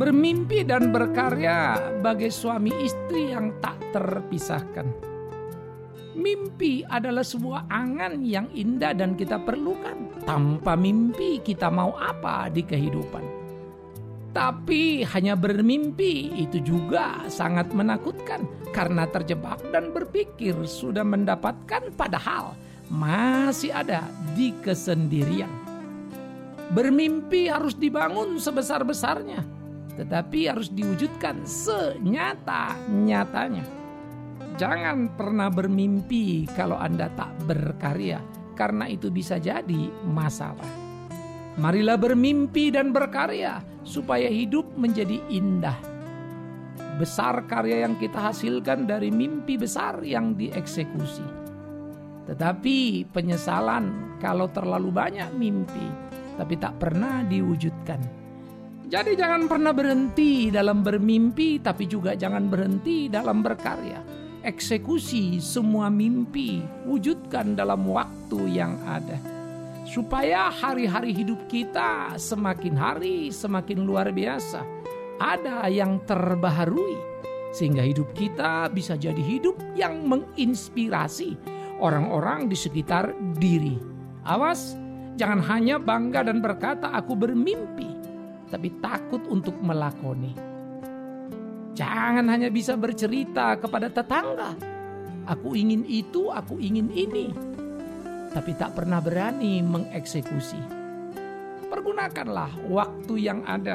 Bermimpi dan berkarya bagai suami istri yang tak terpisahkan. Mimpi adalah sebuah angan yang indah dan kita perlukan. Tanpa mimpi kita mau apa di kehidupan? Tapi hanya bermimpi itu juga sangat menakutkan karena terjebak dan berpikir sudah mendapatkan padahal masih ada di kesendirian. Bermimpi harus dibangun sebesar-besarnya, tetapi harus diwujudkan senyata-nyatanya. Jangan pernah bermimpi kalau Anda tak berkarya, karena itu bisa jadi masalah. Marilah bermimpi dan berkarya supaya hidup menjadi indah. Besar karya yang kita hasilkan dari mimpi besar yang dieksekusi. Tetapi penyesalan kalau terlalu banyak mimpi tapi tak pernah diwujudkan. Jadi jangan pernah berhenti dalam bermimpi, tapi juga jangan berhenti dalam berkarya. Eksekusi semua mimpi, wujudkan dalam waktu yang ada. Supaya hari-hari hidup kita semakin hari semakin luar biasa. Ada yang terbaharui, sehingga hidup kita bisa jadi hidup yang menginspirasi orang-orang di sekitar diri. Awas, jangan hanya bangga dan berkata aku bermimpi, tapi takut untuk melakoni. Jangan hanya bisa bercerita kepada tetangga, aku ingin itu, aku ingin ini, tapi tak pernah berani mengeksekusi. Pergunakanlah waktu yang ada.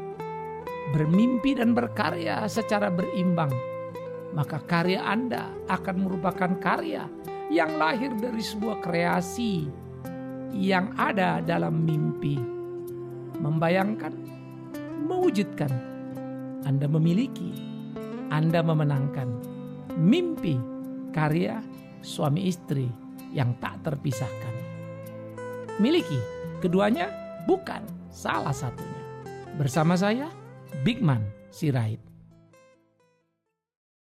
Bermimpi dan berkarya secara berimbang, maka karya Anda akan merupakan karya yang lahir dari sebuah kreasi yang ada dalam mimpi. Membayangkan, mewujudkan. Anda memiliki, Anda memenangkan. Mimpi, karya, suami istri yang tak terpisahkan. Miliki keduanya, bukan salah satunya. Bersama saya, Bigman Sirait.